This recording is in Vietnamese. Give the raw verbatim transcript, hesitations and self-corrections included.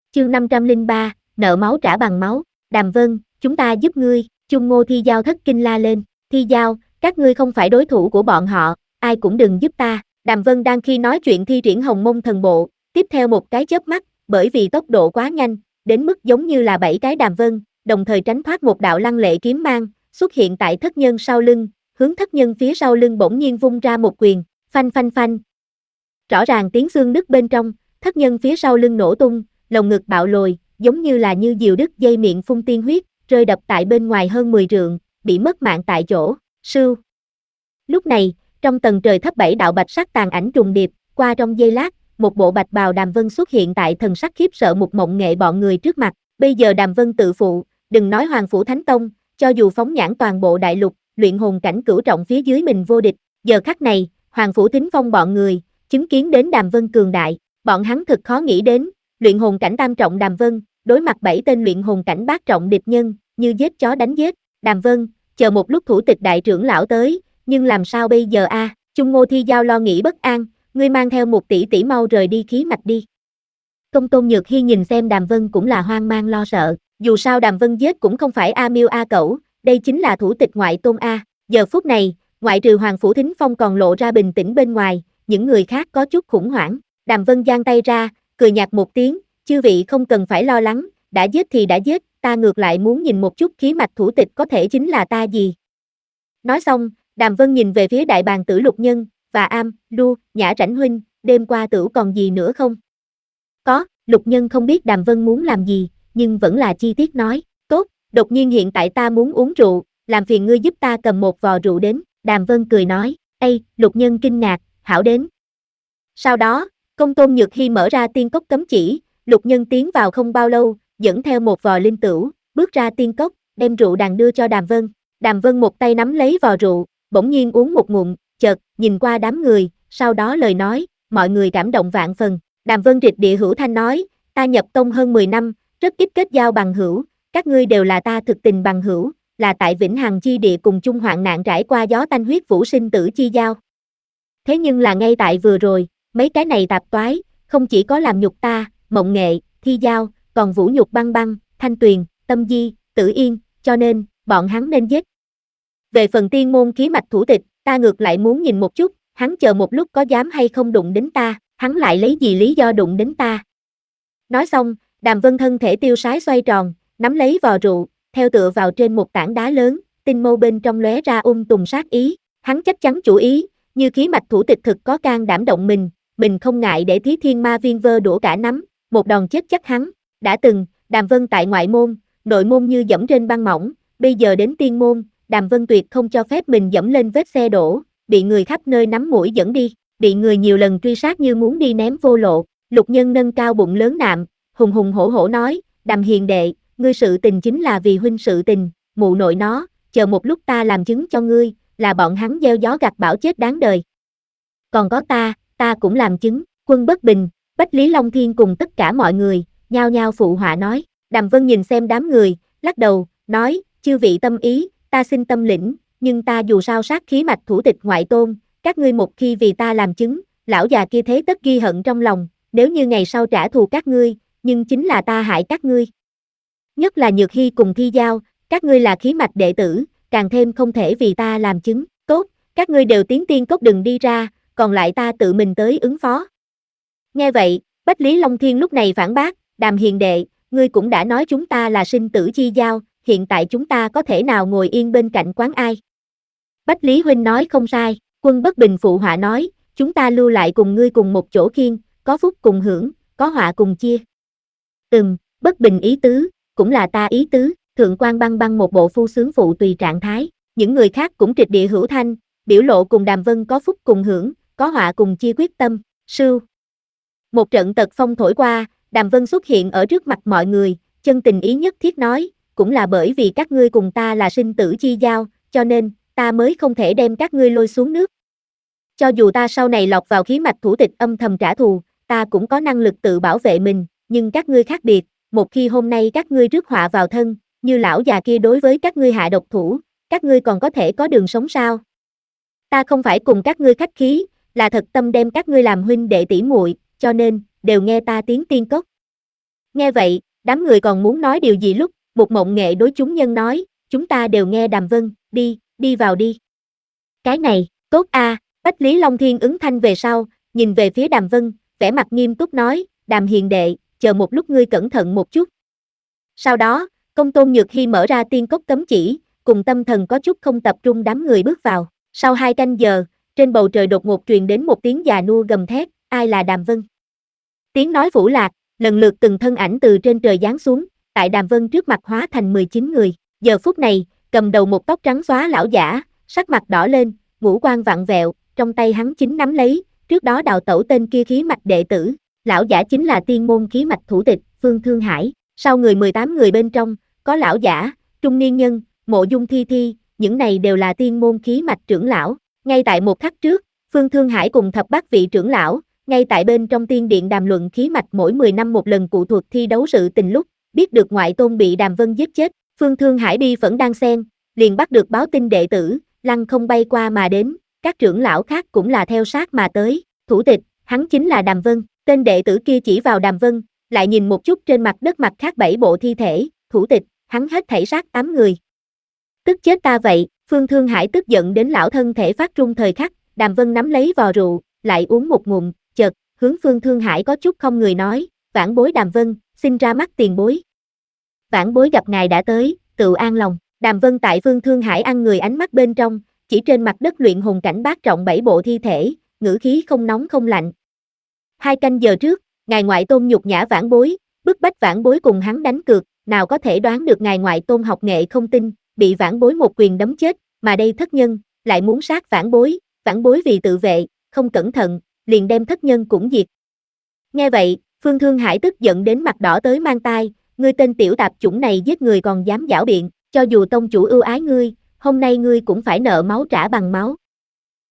Chương năm trăm lẻ ba, nợ máu trả bằng máu. Đàm Vân, chúng ta giúp ngươi. Chung Ngô Thi Giao thất kinh la lên. Thi Giao, các ngươi không phải đối thủ của bọn họ, ai cũng đừng giúp ta. Đàm Vân đang khi nói chuyện thi triển Hồng Mông Thần Bộ, tiếp theo một cái chớp mắt, bởi vì tốc độ quá nhanh, đến mức giống như là bảy cái Đàm Vân, đồng thời tránh thoát một đạo lăng lệ kiếm mang, xuất hiện tại thất nhân sau lưng, hướng thất nhân phía sau lưng bỗng nhiên vung ra một quyền, phanh phanh phanh. Rõ ràng tiếng xương nứt bên trong, thất nhân phía sau lưng nổ tung, lồng ngực bạo lồi, giống như là như diều đứt dây miệng phun tiên huyết, rơi đập tại bên ngoài hơn mười trượng, bị mất mạng tại chỗ. Sưu. Lúc này, trong tầng trời thấp bảy đạo bạch sắc tàn ảnh trùng điệp, qua trong giây lát, một bộ bạch bào Đàm Vân xuất hiện tại thần sắc khiếp sợ một mộng nghệ bọn người trước mặt. Bây giờ Đàm Vân tự phụ, đừng nói Hoàng Phủ Thánh Tông, cho dù phóng nhãn toàn bộ đại lục, luyện hồn cảnh cửu trọng phía dưới mình vô địch. Giờ khắc này, Hoàng Phủ Thính Phong bọn người, chứng kiến đến Đàm Vân cường đại, bọn hắn thực khó nghĩ đến, luyện hồn cảnh tam trọng Đàm Vân, đối mặt bảy tên luyện hồn cảnh bát trọng địch nhân, như giết chó đánh giết. Đàm Vân, chờ một lúc thủ tịch đại trưởng lão tới, nhưng làm sao bây giờ a? À? Chung Ngô Thi Giao lo nghĩ bất an, ngươi mang theo một tỷ tỷ mau rời đi khí mạch đi. Công Tôn Nhược Hi nhìn xem Đàm Vân cũng là hoang mang lo sợ, dù sao Đàm Vân giết cũng không phải A Miêu A Cẩu, đây chính là thủ tịch ngoại tôn a. Giờ phút này, ngoại trừ Hoàng Phủ Thính Phong còn lộ ra bình tĩnh bên ngoài, những người khác có chút khủng hoảng. Đàm Vân giang tay ra, cười nhạt một tiếng, chư vị không cần phải lo lắng, đã giết thì đã giết, ta ngược lại muốn nhìn một chút khí mạch thủ tịch có thể chính là ta gì. Nói xong, Đàm Vân nhìn về phía đại bàng tử Lục Nhân, và Am, Lu, Nhã Rảnh huynh, đêm qua tử còn gì nữa không? Có, Lục Nhân không biết Đàm Vân muốn làm gì, nhưng vẫn là chi tiết nói, tốt, đột nhiên hiện tại ta muốn uống rượu, làm phiền ngươi giúp ta cầm một vò rượu đến. Đàm Vân cười nói, ây, Lục Nhân kinh ngạc, hảo đến. Sau đó, Công Tôn Nhược Hi mở ra tiên cốc cấm chỉ, Lục Nhân tiến vào không bao lâu, dẫn theo một vò linh tửu, bước ra tiên cốc, đem rượu đàn đưa cho Đàm Vân. Đàm Vân một tay nắm lấy vò rượu, bỗng nhiên uống một ngụm, chợt, nhìn qua đám người, sau đó lời nói, mọi người cảm động vạn phần. Đàm Vân rịch địa hữu thanh nói, ta nhập tông hơn mười năm, rất ít kết giao bằng hữu, các ngươi đều là ta thực tình bằng hữu, là tại Vĩnh Hằng chi địa cùng chung hoạn nạn trải qua gió tanh huyết vũ sinh tử chi giao. Thế nhưng là ngay tại vừa rồi, mấy cái này tạp toái, không chỉ có làm nhục ta, Mộng Nghệ, Thi Giao, còn vũ nhục Băng Băng, Thanh Tuyền, Tâm Di, Tử Yên, cho nên, bọn hắn nên giết. Về phần tiên môn khí mạch thủ tịch, ta ngược lại muốn nhìn một chút, hắn chờ một lúc có dám hay không đụng đến ta, hắn lại lấy gì lý do đụng đến ta. Nói xong, Đàm Vân thân thể tiêu sái xoay tròn, nắm lấy vò rượu, theo tựa vào trên một tảng đá lớn, tinh mâu bên trong lóe ra ung tùng sát ý, hắn chắc chắn chủ ý, như khí mạch thủ tịch thực có can đảm động mình, mình không ngại để Thí Thiên Ma Viên vơ đũa cả nắm, một đòn chết chắc hắn. Đã từng, Đàm Vân tại ngoại môn, nội môn như dẫm trên băng mỏng, bây giờ đến tiên môn, Đàm Vân tuyệt không cho phép mình dẫm lên vết xe đổ, bị người khắp nơi nắm mũi dẫn đi, bị người nhiều lần truy sát như muốn đi ném vô lộ. Lục Nhân nâng cao bụng lớn nạm, hùng hùng hổ hổ nói, Đàm hiền đệ, ngươi sự tình chính là vì huynh sự tình, mụ nội nó, chờ một lúc ta làm chứng cho ngươi, là bọn hắn gieo gió gặt bão chết đáng đời. Còn có ta, ta cũng làm chứng. Quân Bất Bình, Bách Lý Long Thiên cùng tất cả mọi người, nhao nhao phụ họa nói. Đàm Vân nhìn xem đám người, lắc đầu, nói, chư vị tâm ý, ta xin tâm lĩnh, nhưng ta dù sao sát khí mạch thủ tịch ngoại tôn, các ngươi một khi vì ta làm chứng, lão già kia thế tất ghi hận trong lòng, nếu như ngày sau trả thù các ngươi, nhưng chính là ta hại các ngươi. Nhất là Nhược Hi cùng Thi Giao, các ngươi là khí mạch đệ tử, càng thêm không thể vì ta làm chứng, tốt, các ngươi đều tiến tiên cốc đừng đi ra, còn lại ta tự mình tới ứng phó. Nghe vậy, Bách Lý Long Thiên lúc này phản bác, Đàm hiền đệ, ngươi cũng đã nói chúng ta là sinh tử chi giao, hiện tại chúng ta có thể nào ngồi yên bên cạnh quán ai? Bách Lý huynh nói không sai, Quân Bất Bình phụ họa nói, chúng ta lưu lại cùng ngươi cùng một chỗ khiên, có phúc cùng hưởng, có họa cùng chia. Ừm, Bất Bình ý tứ, cũng là ta ý tứ. Thượng quan Băng Băng một bộ phu sướng phụ tùy trạng thái, những người khác cũng trịch địa hữu thanh, biểu lộ cùng Đàm Vân có phúc cùng hưởng, có họa cùng chia quyết tâm. Sưu. Một trận tật phong thổi qua, Đàm Vân xuất hiện ở trước mặt mọi người, chân tình ý nhất thiết nói, cũng là bởi vì các ngươi cùng ta là sinh tử chi giao, cho nên, ta mới không thể đem các ngươi lôi xuống nước. Cho dù ta sau này lọt vào khí mạch thủ tịch âm thầm trả thù, ta cũng có năng lực tự bảo vệ mình, nhưng các ngươi khác biệt, một khi hôm nay các ngươi rước họa vào thân, như lão già kia đối với các ngươi hạ độc thủ, các ngươi còn có thể có đường sống sao? Ta không phải cùng các ngươi khách khí, là thật tâm đem các ngươi làm huynh đệ tỷ muội, cho nên, đều nghe ta tiếng tiên cốc. Nghe vậy, đám người còn muốn nói điều gì lúc, một mộng nghệ đối chúng nhân nói, chúng ta đều nghe Đàm Vân, đi, đi vào đi. Cái này, tốt a, Bách Lý Long Thiên ứng thanh về sau, nhìn về phía Đàm Vân, vẻ mặt nghiêm túc nói, Đàm hiền đệ, chờ một lúc ngươi cẩn thận một chút. Sau đó, Công Tôn Nhược Hy mở ra tiên cốc cấm chỉ, cùng tâm thần có chút không tập trung đám người bước vào. Sau hai canh giờ, trên bầu trời đột ngột truyền đến một tiếng già nua gầm thét, ai là Đàm Vân? Tiếng nói phủ lạc, lần lượt từng thân ảnh từ trên trời giáng xuống, tại Đàm Vân trước mặt hóa thành mười chín người. Giờ phút này, cầm đầu một tóc trắng xóa lão giả, sắc mặt đỏ lên, ngũ quan vặn vẹo, trong tay hắn chính nắm lấy, trước đó đào tẩu tên kia khí mạch đệ tử. Lão giả chính là tiên môn khí mạch thủ tịch, Phương Thương Hải. Sau người mười tám người bên trong, có lão giả, trung niên nhân, Mộ Dung Thi Thi, những này đều là tiên môn khí mạch trưởng lão. Ngay tại một khắc trước, Phương Thương Hải cùng thập bát vị trưởng lão, ngay tại bên trong tiên điện đàm luận khí mạch mỗi mười năm một lần cụ thuật thi đấu sự tình lúc, biết được ngoại tôn bị Đàm Vân giết chết, Phương Thương Hải bi phẫn đang xen, liền bắt được báo tin đệ tử, lăng không bay qua mà đến, các trưởng lão khác cũng là theo sát mà tới, thủ tịch, hắn chính là Đàm Vân, tên đệ tử kia chỉ vào Đàm Vân, lại nhìn một chút trên mặt đất mặt khác bảy bộ thi thể, thủ tịch, hắn hết thảy sát tám người. Tức chết ta vậy, Phương Thương Hải tức giận đến lão thân thể phát run thời khắc, Đàm Vân nắm lấy vò rượu, lại uống một ngụm, chợt, hướng Phương Thương Hải có chút không người nói, vãn bối Đàm Vân, xin ra mắt tiền bối. Vãn bối gặp ngài đã tới, tự an lòng, Đàm Vân tại Phương Thương Hải ăn người ánh mắt bên trong, chỉ trên mặt đất luyện hồn cảnh bát trọng bảy bộ thi thể, ngữ khí không nóng không lạnh. Hai canh giờ trước, ngài ngoại tôn nhục nhã vãn bối, bức bách vãn bối cùng hắn đánh cược, nào có thể đoán được ngài ngoại tôn học nghệ không tinh, bị vãn bối một quyền đấm chết, mà đây thất nhân, lại muốn sát vãn bối, vãn bối vì tự vệ, không cẩn thận, liền đem thất nhân cũng diệt. Nghe vậy, Phương Thương Hải tức giận đến mặt đỏ tới mang tai, ngươi tên tiểu tạp chủng này giết người còn dám giảo biện, cho dù tông chủ ưu ái ngươi, hôm nay ngươi cũng phải nợ máu trả bằng máu.